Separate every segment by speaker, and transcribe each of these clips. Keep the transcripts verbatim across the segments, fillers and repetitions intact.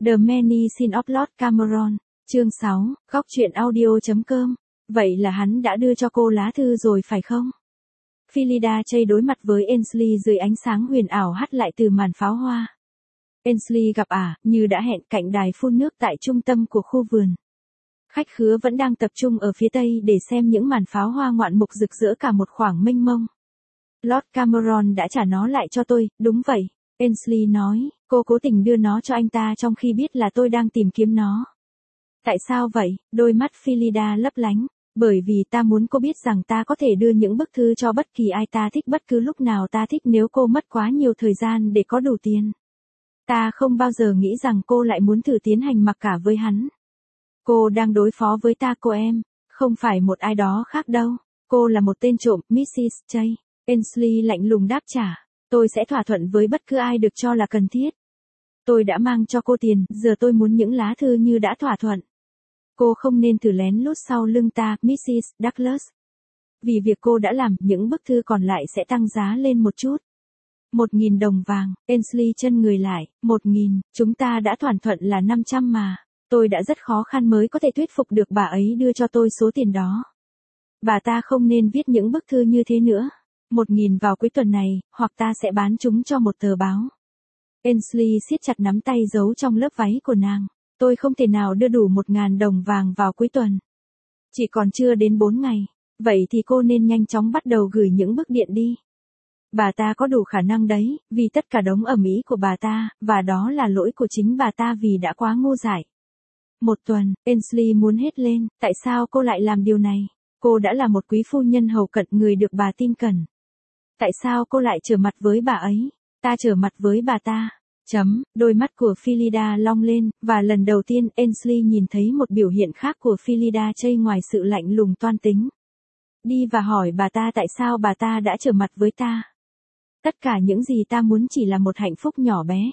Speaker 1: The Many Sins of Lord Cameron, chương sáu, góc truyện audio.com. Vậy là hắn đã đưa cho cô lá thư rồi phải không? Phillida Chey đối mặt với Ainsley dưới ánh sáng huyền ảo hắt lại từ màn pháo hoa. Ainsley gặp ả, à, như đã hẹn cạnh đài phun nước tại trung tâm của khu vườn. Khách khứa vẫn đang tập trung ở phía tây để xem những màn pháo hoa ngoạn mục rực rỡ cả một khoảng mênh mông. Lord Cameron đã trả nó lại cho tôi, đúng vậy, Ainsley nói, cô cố tình đưa nó cho anh ta trong khi biết là tôi đang tìm kiếm nó. Tại sao vậy? Đôi mắt Phillida lấp lánh. Bởi vì ta muốn cô biết rằng ta có thể đưa những bức thư cho bất kỳ ai ta thích bất cứ lúc nào ta thích nếu cô mất quá nhiều thời gian để có đủ tiền. Ta không bao giờ nghĩ rằng cô lại muốn thử tiến hành mặc cả với hắn. Cô đang đối phó với ta cô em, không phải một ai đó khác đâu. Cô là một tên trộm, mít xít Chey. Ainsley lạnh lùng đáp trả. Tôi sẽ thỏa thuận với bất cứ ai được cho là cần thiết. Tôi đã mang cho cô tiền, giờ tôi muốn những lá thư như đã thỏa thuận. Cô không nên thử lén lút sau lưng ta, mít xít Douglas. Vì việc cô đã làm, những bức thư còn lại sẽ tăng giá lên một chút. Một nghìn đồng vàng, Ainsley chân người lại, một nghìn, chúng ta đã thỏa thuận là năm trăm mà. Tôi đã rất khó khăn mới có thể thuyết phục được bà ấy đưa cho tôi số tiền đó. Bà ta không nên viết những bức thư như thế nữa. Một nghìn vào cuối tuần này, hoặc ta sẽ bán chúng cho một tờ báo. Ainsley siết chặt nắm tay giấu trong lớp váy của nàng. Tôi không thể nào đưa đủ một ngàn đồng vàng vào cuối tuần. Chỉ còn chưa đến bốn ngày. Vậy thì cô nên nhanh chóng bắt đầu gửi những bức điện đi. Bà ta có đủ khả năng đấy, vì tất cả đống ầm ĩ của bà ta, và đó là lỗi của chính bà ta vì đã quá ngu dại. Một tuần, Ainsley muốn hét lên, tại sao cô lại làm điều này? Cô đã là một quý phu nhân hầu cận người được bà tin cẩn. Tại sao cô lại trở mặt với bà ấy? Ta trở mặt với bà ta. Chấm, đôi mắt của Phillida long lên, và lần đầu tiên Ainsley nhìn thấy một biểu hiện khác của Phillida Chey ngoài sự lạnh lùng toan tính. Đi và hỏi bà ta tại sao bà ta đã trở mặt với ta. Tất cả những gì ta muốn chỉ là một hạnh phúc nhỏ bé.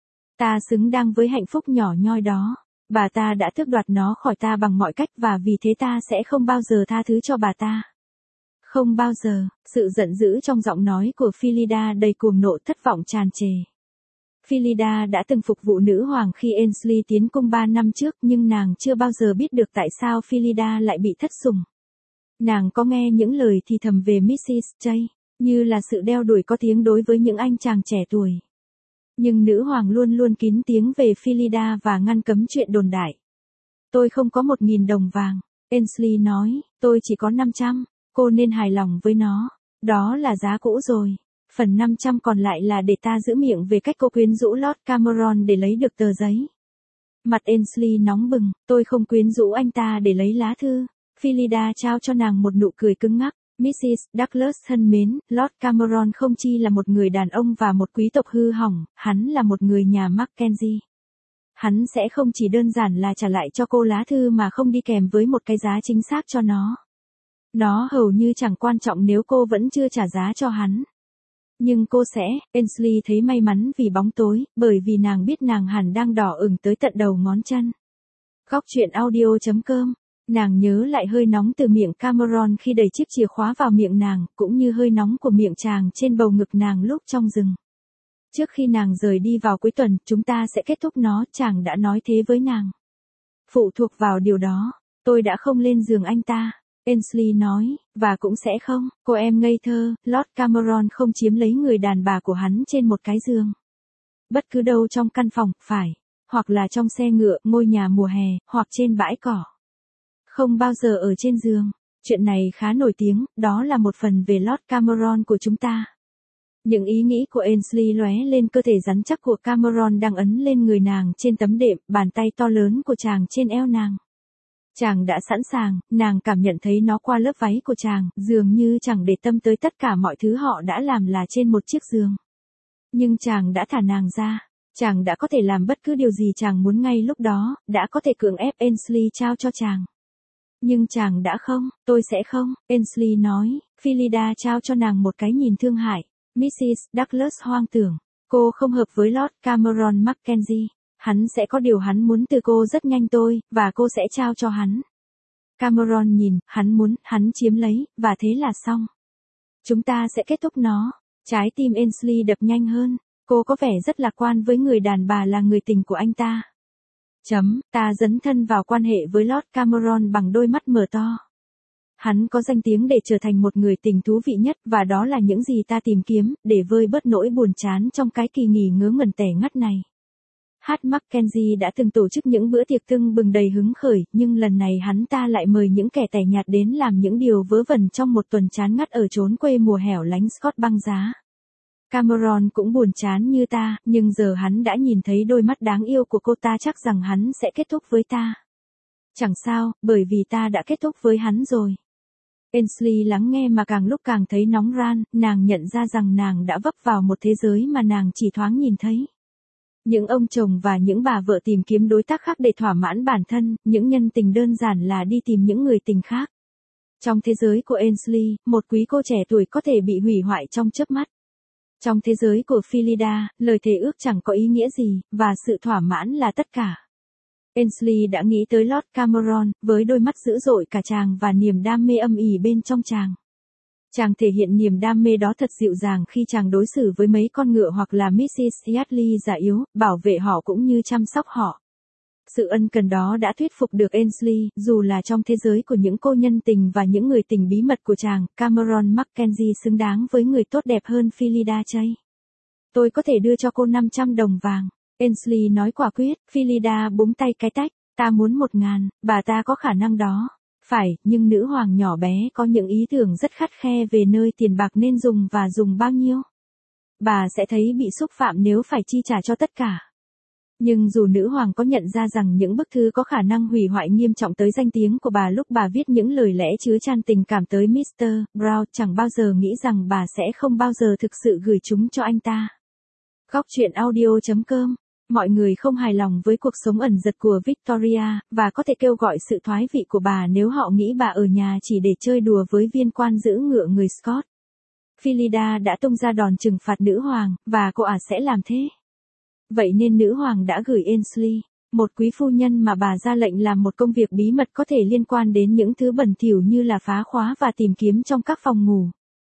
Speaker 1: Ta xứng đáng với hạnh phúc nhỏ nhoi đó. Bà ta đã tước đoạt nó khỏi ta bằng mọi cách và vì thế ta sẽ không bao giờ tha thứ cho bà ta. Không bao giờ, sự giận dữ trong giọng nói của Phillida đầy cuồng nộ thất vọng tràn trề. Phillida đã từng phục vụ nữ hoàng khi Ainsley tiến cung ba năm trước nhưng nàng chưa bao giờ biết được tại sao Phillida lại bị thất sủng. Nàng có nghe những lời thì thầm về mít xít Chey, như là sự đeo đuổi có tiếng đối với những anh chàng trẻ tuổi. Nhưng nữ hoàng luôn luôn kín tiếng về Phillida và ngăn cấm chuyện đồn đại. Tôi không có một nghìn đồng vàng, Ainsley nói, tôi chỉ có năm trăm, cô nên hài lòng với nó, đó là giá cũ rồi. Phần năm trăm còn lại là để ta giữ miệng về cách cô quyến rũ Lord Cameron để lấy được tờ giấy. Mặt Ainsley nóng bừng, tôi không quyến rũ anh ta để lấy lá thư. Phillida trao cho nàng một nụ cười cứng ngắc. mít xít Douglas thân mến, Lord Cameron không chỉ là một người đàn ông và một quý tộc hư hỏng, hắn là một người nhà Mackenzie. Hắn sẽ không chỉ đơn giản là trả lại cho cô lá thư mà không đi kèm với một cái giá chính xác cho nó. Nó hầu như chẳng quan trọng nếu cô vẫn chưa trả giá cho hắn. Nhưng cô sẽ, Ainsley thấy may mắn vì bóng tối, bởi vì nàng biết nàng hẳn đang đỏ ửng tới tận đầu ngón chân. Góc truyện audio.com. Nàng nhớ lại hơi nóng từ miệng Cameron khi đẩy chiếc chìa khóa vào miệng nàng, cũng như hơi nóng của miệng chàng trên bầu ngực nàng lúc trong rừng. Trước khi nàng rời đi vào cuối tuần, chúng ta sẽ kết thúc nó, chàng đã nói thế với nàng. Phụ thuộc vào điều đó, tôi đã không lên giường anh ta. Ainsley nói, và cũng sẽ không, cô em ngây thơ, Lord Cameron không chiếm lấy người đàn bà của hắn trên một cái giường. Bất cứ đâu trong căn phòng, phải, hoặc là trong xe ngựa, ngôi nhà mùa hè, hoặc trên bãi cỏ. Không bao giờ ở trên giường. Chuyện này khá nổi tiếng, đó là một phần về Lord Cameron của chúng ta. Những ý nghĩ của Ainsley lóe lên cơ thể rắn chắc của Cameron đang ấn lên người nàng trên tấm đệm, bàn tay to lớn của chàng trên eo nàng. Chàng đã sẵn sàng, nàng cảm nhận thấy nó qua lớp váy của chàng, dường như chẳng để tâm tới tất cả mọi thứ họ đã làm là trên một chiếc giường. Nhưng chàng đã thả nàng ra, chàng đã có thể làm bất cứ điều gì chàng muốn ngay lúc đó, đã có thể cưỡng ép Ainsley trao cho chàng. Nhưng chàng đã không, tôi sẽ không, Ainsley nói, Phillida trao cho nàng một cái nhìn thương hại. mít xít Douglas hoang tưởng, cô không hợp với Lord Cameron Mackenzie. Hắn sẽ có điều hắn muốn từ cô rất nhanh tôi, và cô sẽ trao cho hắn. Cameron nhìn, hắn muốn, hắn chiếm lấy, và thế là xong. Chúng ta sẽ kết thúc nó. Trái tim Ainsley đập nhanh hơn. Cô có vẻ rất lạc quan với người đàn bà là người tình của anh ta. Chấm, ta dấn thân vào quan hệ với Lord Cameron bằng đôi mắt mở to. Hắn có danh tiếng để trở thành một người tình thú vị nhất và đó là những gì ta tìm kiếm, để vơi bớt nỗi buồn chán trong cái kỳ nghỉ ngớ ngẩn tẻ ngắt này. Hát Mackenzie đã từng tổ chức những bữa tiệc tưng bừng đầy hứng khởi, nhưng lần này hắn ta lại mời những kẻ tẻ nhạt đến làm những điều vớ vẩn trong một tuần chán ngắt ở chốn quê mùa hẻo lánh Scott băng giá. Cameron cũng buồn chán như ta, nhưng giờ hắn đã nhìn thấy đôi mắt đáng yêu của cô ta, chắc rằng hắn sẽ kết thúc với ta. Chẳng sao, bởi vì ta đã kết thúc với hắn rồi. Ainsley lắng nghe mà càng lúc càng thấy nóng ran, nàng nhận ra rằng nàng đã vấp vào một thế giới mà nàng chỉ thoáng nhìn thấy. Những ông chồng và những bà vợ tìm kiếm đối tác khác để thỏa mãn bản thân, những nhân tình đơn giản là đi tìm những người tình khác. Trong thế giới của Ainsley, một quý cô trẻ tuổi có thể bị hủy hoại trong chớp mắt. Trong thế giới của Philida, lời thề ước chẳng có ý nghĩa gì, và sự thỏa mãn là tất cả. Ainsley đã nghĩ tới Lord Cameron, với đôi mắt dữ dội cả chàng và niềm đam mê âm ỉ bên trong chàng. Chàng thể hiện niềm đam mê đó thật dịu dàng khi chàng đối xử với mấy con ngựa hoặc là mít xít Yardley già yếu, bảo vệ họ cũng như chăm sóc họ. Sự ân cần đó đã thuyết phục được Ainsley, dù là trong thế giới của những cô nhân tình và những người tình bí mật của chàng, Cameron Mackenzie xứng đáng với người tốt đẹp hơn Philida Chay. Tôi có thể đưa cho cô năm trăm đồng vàng. Ainsley nói quả quyết. Philida búng tay cái tách, ta muốn một ngàn, bà ta có khả năng đó. Phải, nhưng nữ hoàng nhỏ bé có những ý tưởng rất khắt khe về nơi tiền bạc nên dùng và dùng bao nhiêu. Bà sẽ thấy bị xúc phạm nếu phải chi trả cho tất cả. Nhưng dù nữ hoàng có nhận ra rằng những bức thư có khả năng hủy hoại nghiêm trọng tới danh tiếng của bà lúc bà viết những lời lẽ chứa chan tình cảm tới mít tơ Brown, chẳng bao giờ nghĩ rằng bà sẽ không bao giờ thực sự gửi chúng cho anh ta. Góc truyện audio chấm com. Mọi người không hài lòng với cuộc sống ẩn dật của Victoria, và có thể kêu gọi sự thoái vị của bà nếu họ nghĩ bà ở nhà chỉ để chơi đùa với viên quan giữ ngựa người Scott. Philida đã tung ra đòn trừng phạt nữ hoàng, và cô ả sẽ làm thế. Vậy nên nữ hoàng đã gửi Ainsley, một quý phu nhân mà bà ra lệnh làm một công việc bí mật có thể liên quan đến những thứ bẩn thỉu như là phá khóa và tìm kiếm trong các phòng ngủ.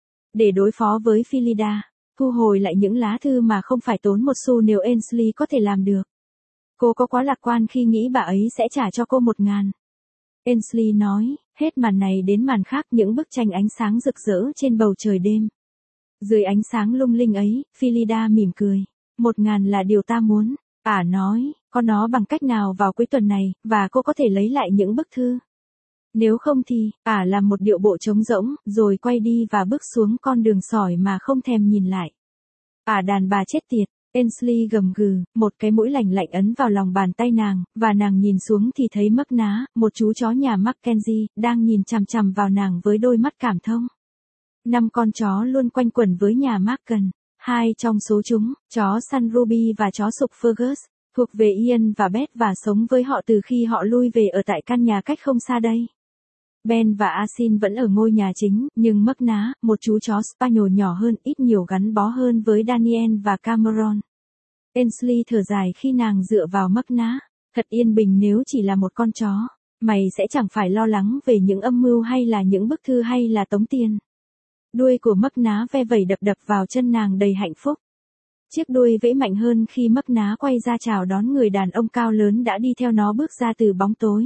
Speaker 1: Để đối phó với Philida, thu hồi lại những lá thư mà không phải tốn một xu nếu Ainsley có thể làm được. Cô có quá lạc quan khi nghĩ bà ấy sẽ trả cho cô một ngàn. Ainsley nói, hết màn này đến màn khác, những bức tranh ánh sáng rực rỡ trên bầu trời đêm. Dưới ánh sáng lung linh ấy, Philida mỉm cười. Một ngàn là điều ta muốn. Ả nói, có nó bằng cách nào vào cuối tuần này, và cô có thể lấy lại những bức thư. Nếu không thì, ả làm một điệu bộ trống rỗng, rồi quay đi và bước xuống con đường sỏi mà không thèm nhìn lại. Ả đàn bà chết tiệt. Ainsley gầm gừ, một cái mũi lạnh lạnh ấn vào lòng bàn tay nàng, và nàng nhìn xuống thì thấy Mắc Ná, một chú chó nhà Mackenzie, đang nhìn chằm chằm vào nàng với đôi mắt cảm thông. Năm con chó luôn quanh quẩn với nhà Macken. Hai trong số chúng, chó săn Ruby và chó sục Fergus, thuộc về Ian và Beth và sống với họ từ khi họ lui về ở tại căn nhà cách không xa đây. Ben và Asin vẫn ở ngôi nhà chính, nhưng Mắc Ná, một chú chó Spaniel nhỏ hơn, ít nhiều gắn bó hơn với Daniel và Cameron. Ainsley thở dài khi nàng dựa vào Mắc Ná. Thật yên bình nếu chỉ là một con chó. Mày sẽ chẳng phải lo lắng về những âm mưu hay là những bức thư hay là tống tiền. Đuôi của Mắc Ná ve vẩy đập đập vào chân nàng đầy hạnh phúc. Chiếc đuôi vẫy mạnh hơn khi Mắc Ná quay ra chào đón người đàn ông cao lớn đã đi theo nó bước ra từ bóng tối.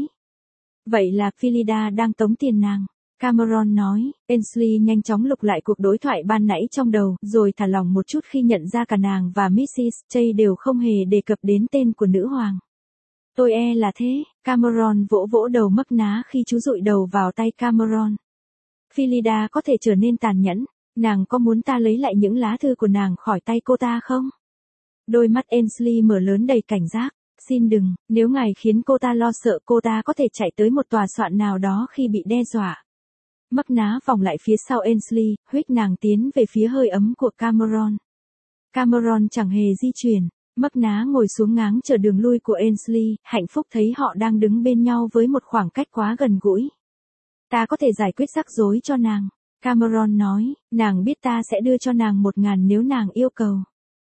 Speaker 1: Vậy là Philida đang tống tiền nàng. Cameron nói. Ainsley nhanh chóng lục lại cuộc đối thoại ban nãy trong đầu, rồi thả lỏng một chút khi nhận ra cả nàng và missus Chay đều không hề đề cập đến tên của nữ hoàng. Tôi e là thế. Cameron vỗ vỗ đầu Mắc Ná khi chú dụi đầu vào tay Cameron. Philida có thể trở nên tàn nhẫn. Nàng có muốn ta lấy lại những lá thư của nàng khỏi tay cô ta không? Đôi mắt Ainsley mở lớn đầy cảnh giác. Xin đừng, nếu ngài khiến cô ta lo sợ, cô ta có thể chạy tới một tòa soạn nào đó khi bị đe dọa. Mắc Ná vòng lại phía sau Ainsley, huých nàng tiến về phía hơi ấm của Cameron. Cameron chẳng hề di chuyển. Mắc Ná ngồi xuống ngáng chờ đường lui của Ainsley, hạnh phúc thấy họ đang đứng bên nhau với một khoảng cách quá gần gũi. Ta có thể giải quyết rắc rối cho nàng. Cameron nói, nàng biết ta sẽ đưa cho nàng một ngàn nếu nàng yêu cầu.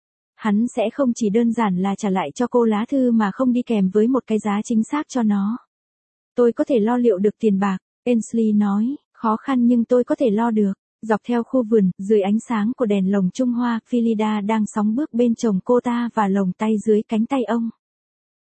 Speaker 1: Hắn sẽ không chỉ đơn giản là trả lại cho cô lá thư mà không đi kèm với một cái giá chính xác cho nó. Tôi có thể lo liệu được tiền bạc, Ainsley nói, khó khăn nhưng tôi có thể lo được. Dọc theo khu vườn, dưới ánh sáng của đèn lồng Trung Hoa, Philida đang sóng bước bên chồng cô ta và lồng tay dưới cánh tay ông.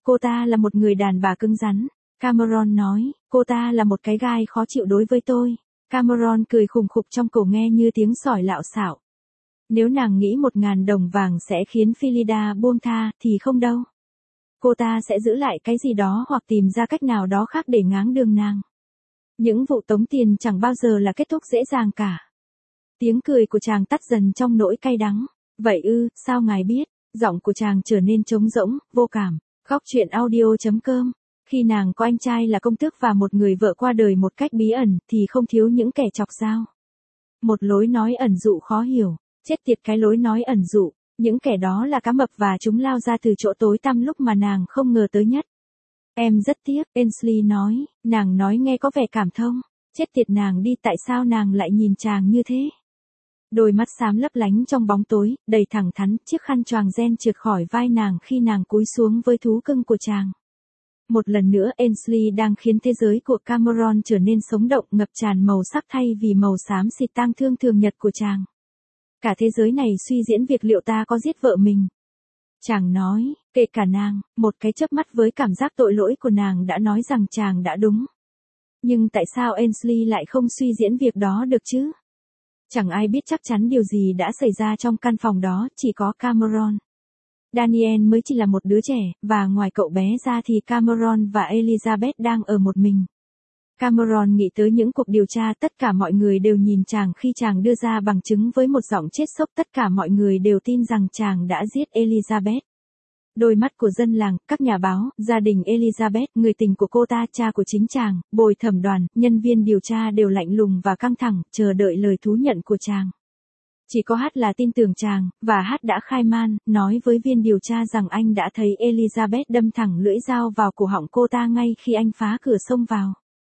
Speaker 1: Cô ta là một người đàn bà cứng rắn. Cameron nói, cô ta là một cái gai khó chịu đối với tôi. Cameron cười khùng khục trong cổ nghe như tiếng sỏi lạo xạo. Nếu nàng nghĩ một ngàn đồng vàng sẽ khiến Philida buông tha, thì không đâu. Cô ta sẽ giữ lại cái gì đó hoặc tìm ra cách nào đó khác để ngáng đường nàng. Những vụ tống tiền chẳng bao giờ là kết thúc dễ dàng cả. Tiếng cười của chàng tắt dần trong nỗi cay đắng. Vậy ư, sao ngài biết? Giọng của chàng trở nên trống rỗng, vô cảm. Góc chuyện audio chấm com. Khi nàng có anh trai là công tước và một người vợ qua đời một cách bí ẩn thì không thiếu những kẻ chọc dao. Một lối nói ẩn dụ khó hiểu. Chết tiệt cái lối nói ẩn dụ. Những kẻ đó là cá mập và chúng lao ra từ chỗ tối tăm lúc mà nàng không ngờ tới nhất. Em rất tiếc, Ainsley nói, nàng nói nghe có vẻ cảm thông. Chết tiệt nàng đi, tại sao nàng lại nhìn chàng như thế? Đôi mắt xám lấp lánh trong bóng tối, đầy thẳng thắn, chiếc khăn choàng ren trượt khỏi vai nàng khi nàng cúi xuống với thú cưng của chàng. Một lần nữa Ainsley đang khiến thế giới của Cameron trở nên sống động, ngập tràn màu sắc thay vì màu xám xịt tang thương thường nhật của chàng. Cả thế giới này suy diễn việc liệu ta có giết vợ mình. Chàng nói, kể cả nàng, một cái chớp mắt với cảm giác tội lỗi của nàng đã nói rằng chàng đã đúng. Nhưng tại sao Ainsley lại không suy diễn việc đó được chứ? Chẳng ai biết chắc chắn điều gì đã xảy ra trong căn phòng đó, chỉ có Cameron. Daniel mới chỉ là một đứa trẻ, và ngoài cậu bé ra thì Cameron và Elizabeth đang ở một mình. Cameron nghĩ tới những cuộc điều tra, tất cả mọi người đều nhìn chàng khi chàng đưa ra bằng chứng với một giọng chết sốc, tất cả mọi người đều tin rằng chàng đã giết Elizabeth. Đôi mắt của dân làng, các nhà báo, gia đình Elizabeth, người tình của cô ta, cha của chính chàng, bồi thẩm đoàn, nhân viên điều tra đều lạnh lùng và căng thẳng, chờ đợi lời thú nhận của chàng. Chỉ có Hát là tin tưởng chàng, và Hát đã khai man, nói với viên điều tra rằng anh đã thấy Elizabeth đâm thẳng lưỡi dao vào cổ họng cô ta ngay khi anh phá cửa xông vào.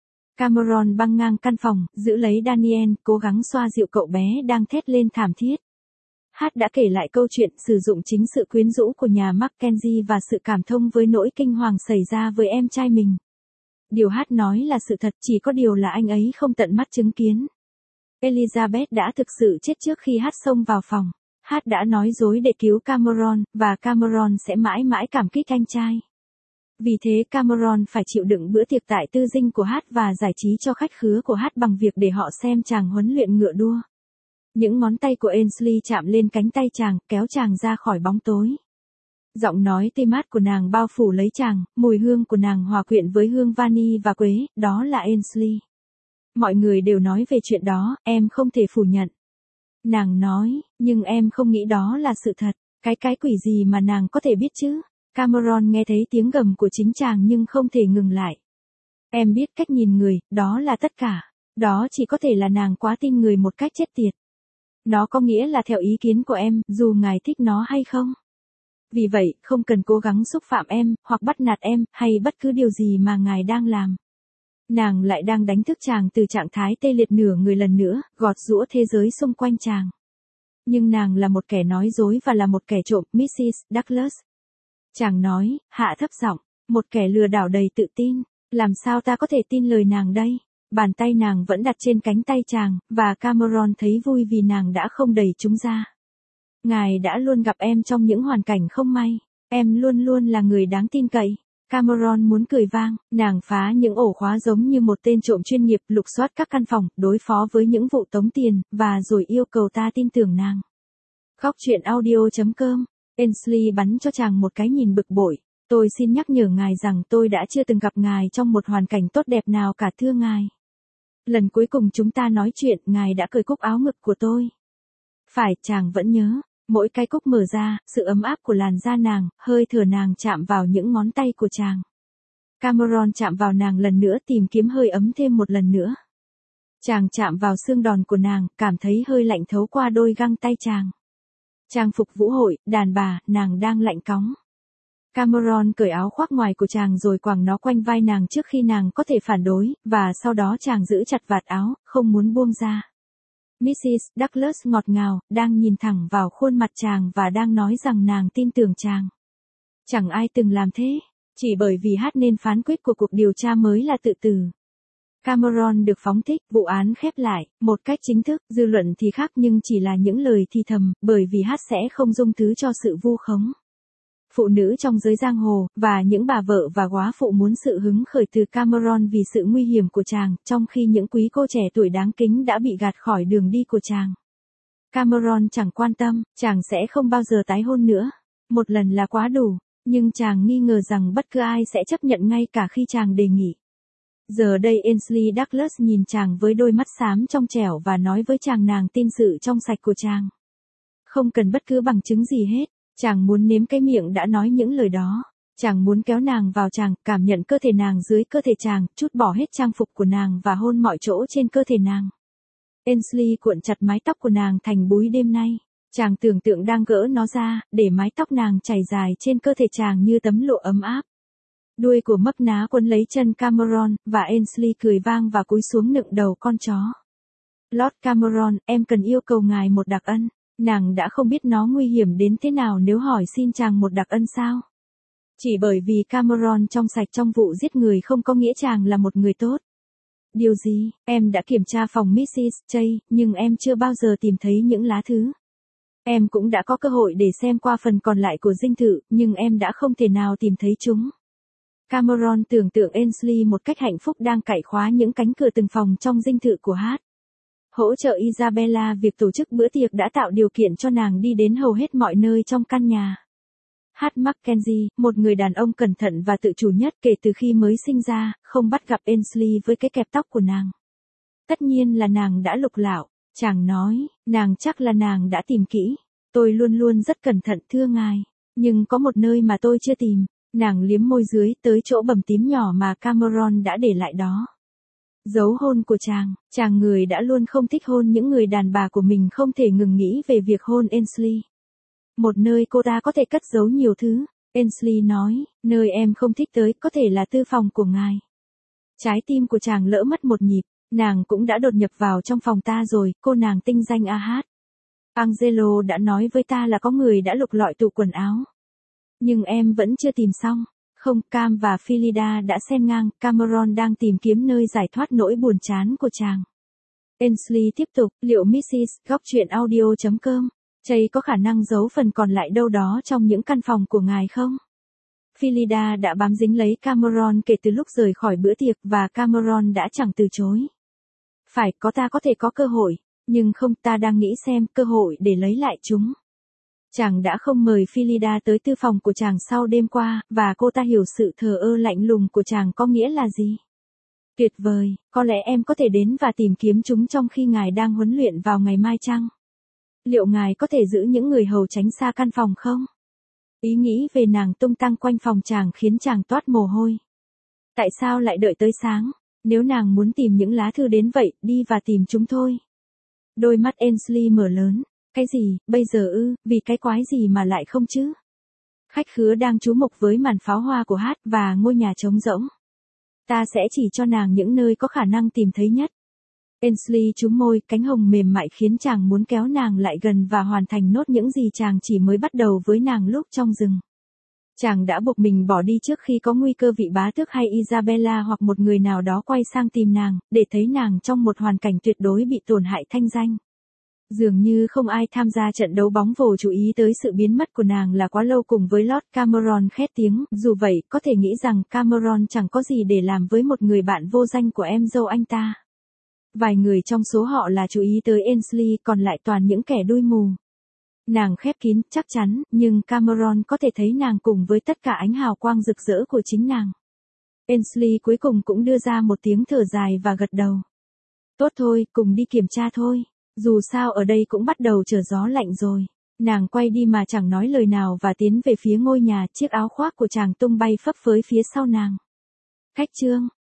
Speaker 1: Cameron băng ngang căn phòng, giữ lấy Daniel, cố gắng xoa dịu cậu bé đang thét lên thảm thiết. Hát đã kể lại câu chuyện sử dụng chính sự quyến rũ của nhà Mackenzie và sự cảm thông với nỗi kinh hoàng xảy ra với em trai mình. Điều Hát nói là sự thật, chỉ có điều là anh ấy không tận mắt chứng kiến. Elizabeth đã thực sự chết trước khi Hát xông vào phòng. Hát đã nói dối để cứu Cameron, và Cameron sẽ mãi mãi cảm kích anh trai. Vì thế Cameron phải chịu đựng bữa tiệc tại tư dinh của Hát và giải trí cho khách khứa của Hát bằng việc để họ xem chàng huấn luyện ngựa đua. Những ngón tay của Ainsley chạm lên cánh tay chàng, kéo chàng ra khỏi bóng tối. Giọng nói tê mát của nàng bao phủ lấy chàng, mùi hương của nàng hòa quyện với hương vani và quế, đó là Ainsley. Mọi người đều nói về chuyện đó, em không thể phủ nhận. Nàng nói, nhưng em không nghĩ đó là sự thật, cái cái quỷ gì mà nàng có thể biết chứ? Cameron nghe thấy tiếng gầm của chính chàng nhưng không thể ngừng lại. Em biết cách nhìn người, đó là tất cả. Đó chỉ có thể là nàng quá tin người một cách chết tiệt. Nó có nghĩa là theo ý kiến của em, dù ngài thích nó hay không. Vì vậy, không cần cố gắng xúc phạm em, hoặc bắt nạt em, hay bất cứ điều gì mà ngài đang làm. Nàng lại đang đánh thức chàng từ trạng thái tê liệt nửa người lần nữa, gọt giũa thế giới xung quanh chàng. Nhưng nàng là một kẻ nói dối và là một kẻ trộm, mít xít Douglas. Chàng nói, hạ thấp giọng, một kẻ lừa đảo đầy tự tin, làm sao ta có thể tin lời nàng đây? Bàn tay nàng vẫn đặt trên cánh tay chàng, và Cameron thấy vui vì nàng đã không đẩy chúng ra. Ngài đã luôn gặp em trong những hoàn cảnh không may, em luôn luôn là người đáng tin cậy. Cameron muốn cười vang, nàng phá những ổ khóa giống như một tên trộm chuyên nghiệp, lục soát các căn phòng, đối phó với những vụ tống tiền, và rồi yêu cầu ta tin tưởng nàng. Góc chuyện audio chấm com. Ainsley bắn cho chàng một cái nhìn bực bội. Tôi xin nhắc nhở ngài rằng tôi đã chưa từng gặp ngài trong một hoàn cảnh tốt đẹp nào cả, thưa ngài. Lần cuối cùng chúng ta nói chuyện, ngài đã cởi cúc áo ngực của tôi. Phải, chàng vẫn nhớ. Mỗi cái cúc mở ra, sự ấm áp của làn da nàng, hơi thở nàng chạm vào những ngón tay của chàng. Cameron chạm vào nàng lần nữa, tìm kiếm hơi ấm thêm một lần nữa. Chàng chạm vào xương đòn của nàng, cảm thấy hơi lạnh thấu qua đôi găng tay chàng. Trang phục vũ hội, đàn bà, nàng đang lạnh cóng. Cameron cởi áo khoác ngoài của chàng rồi quàng nó quanh vai nàng trước khi nàng có thể phản đối, và sau đó chàng giữ chặt vạt áo, không muốn buông ra. mít xít Douglas ngọt ngào, đang nhìn thẳng vào khuôn mặt chàng và đang nói rằng nàng tin tưởng chàng. Chẳng ai từng làm thế, chỉ bởi vì Hát nên phán quyết của cuộc điều tra mới là tự tử. Cameron được phóng thích, vụ án khép lại, một cách chính thức, dư luận thì khác nhưng chỉ là những lời thì thầm, bởi vì Hát sẽ không dung thứ cho sự vu khống. phụ nữ trong giới giang hồ, và những bà vợ và góa phụ muốn sự hứng khởi từ Cameron vì sự nguy hiểm của chàng, trong khi những quý cô trẻ tuổi đáng kính đã bị gạt khỏi đường đi của chàng. Cameron chẳng quan tâm, chàng sẽ không bao giờ tái hôn nữa. Một lần là quá đủ, nhưng chàng nghi ngờ rằng bất cứ ai sẽ chấp nhận ngay cả khi chàng đề nghị. Giờ đây Ainsley Douglas nhìn chàng với đôi mắt xám trong trẻo và nói với chàng nàng tin sự trong sạch của chàng. Không cần bất cứ bằng chứng gì hết, chàng muốn nếm cái miệng đã nói những lời đó. Chàng muốn kéo nàng vào chàng, cảm nhận cơ thể nàng dưới cơ thể chàng, trút bỏ hết trang phục của nàng và hôn mọi chỗ trên cơ thể nàng. Ainsley cuộn chặt mái tóc của nàng thành búi đêm nay. Chàng tưởng tượng đang gỡ nó ra, để mái tóc nàng chảy dài trên cơ thể chàng như tấm lụa ấm áp. Đuôi của mấp ná quấn lấy chân Cameron, và Ainsley cười vang và cúi xuống nựng đầu con chó. Lord Cameron, em cần yêu cầu ngài một đặc ân. Nàng đã không biết nó nguy hiểm đến thế nào nếu hỏi xin chàng một đặc ân sao. Chỉ bởi vì Cameron trong sạch trong vụ giết người không có nghĩa chàng là một người tốt. Điều gì, em đã kiểm tra phòng mít xít Chey, nhưng em chưa bao giờ tìm thấy những lá thư. Em cũng đã có cơ hội để xem qua phần còn lại của dinh thự, nhưng em đã không thể nào tìm thấy chúng. Cameron tưởng tượng Ainsley một cách hạnh phúc đang cạy khóa những cánh cửa từng phòng trong dinh thự của Hát. Hỗ trợ Isabella việc tổ chức bữa tiệc đã tạo điều kiện cho nàng đi đến hầu hết mọi nơi trong căn nhà. Hát Mackenzie, một người đàn ông cẩn thận và tự chủ nhất kể từ khi mới sinh ra, không bắt gặp Ainsley với cái kẹp tóc của nàng. Tất nhiên là nàng đã lục lạo, chàng nói, nàng chắc là nàng đã tìm kỹ. Tôi luôn luôn rất cẩn thận thưa ngài, nhưng có một nơi mà tôi chưa tìm. Nàng liếm môi dưới tới chỗ bầm tím nhỏ mà Cameron đã để lại đó. Dấu hôn của chàng, chàng người đã luôn không thích hôn những người đàn bà của mình không thể ngừng nghĩ về việc hôn Ainsley. Một nơi cô ta có thể cất giấu nhiều thứ, Ainsley nói, nơi em không thích tới có thể là tư phòng của ngài. Trái tim của chàng lỡ mất một nhịp, nàng cũng đã đột nhập vào trong phòng ta rồi, cô nàng tinh danh Ahat. Angelo đã nói với ta là có người đã lục lọi tủ quần áo. Nhưng em vẫn chưa tìm xong. Không, Cam và Philida đã xen ngang, Cameron đang tìm kiếm nơi giải thoát nỗi buồn chán của chàng. Ainsley tiếp tục, liệu mít xít góc chuyện audio chấm com, Chey có khả năng giấu phần còn lại đâu đó trong những căn phòng của ngài không? Philida đã bám dính lấy Cameron kể từ lúc rời khỏi bữa tiệc và Cameron đã chẳng từ chối. Phải, có ta có thể có cơ hội, nhưng không, ta đang nghĩ xem cơ hội để lấy lại chúng. Chàng đã không mời Philida tới tư phòng của chàng sau đêm qua, và cô ta hiểu sự thờ ơ lạnh lùng của chàng có nghĩa là gì. Tuyệt vời, có lẽ em có thể đến và tìm kiếm chúng trong khi ngài đang huấn luyện vào ngày mai chăng? Liệu ngài có thể giữ những người hầu tránh xa căn phòng không? Ý nghĩ về nàng tung tăng quanh phòng chàng khiến chàng toát mồ hôi. Tại sao lại đợi tới sáng? Nếu nàng muốn tìm những lá thư đến vậy, đi và tìm chúng thôi. Đôi mắt Ainsley mở lớn. Cái gì, bây giờ ư, vì cái quái gì mà lại không chứ? Khách khứa đang chú mục với màn pháo hoa của Hát và ngôi nhà trống rỗng. Ta sẽ chỉ cho nàng những nơi có khả năng tìm thấy nhất. Ainsley chúm môi, cánh hồng mềm mại khiến chàng muốn kéo nàng lại gần và hoàn thành nốt những gì chàng chỉ mới bắt đầu với nàng lúc trong rừng. Chàng đã buộc mình bỏ đi trước khi có nguy cơ vị bá tước hay Isabella hoặc một người nào đó quay sang tìm nàng, để thấy nàng trong một hoàn cảnh tuyệt đối bị tổn hại thanh danh. Dường như không ai tham gia trận đấu bóng vồ chú ý tới sự biến mất của nàng là quá lâu cùng với Lord Cameron khét tiếng, dù vậy, có thể nghĩ rằng Cameron chẳng có gì để làm với một người bạn vô danh của em dâu anh ta. Vài người trong số họ là chú ý tới Ainsley, còn lại toàn những kẻ đuôi mù. Nàng khép kín, chắc chắn, nhưng Cameron có thể thấy nàng cùng với tất cả ánh hào quang rực rỡ của chính nàng. Ainsley cuối cùng cũng đưa ra một tiếng thở dài và gật đầu. Tốt thôi, cùng đi kiểm tra thôi. Dù sao ở đây cũng bắt đầu trở gió lạnh rồi. Nàng quay đi mà chẳng nói lời nào và tiến về phía ngôi nhà, chiếc áo khoác của chàng tung bay phấp phới phía sau nàng. Khách trương,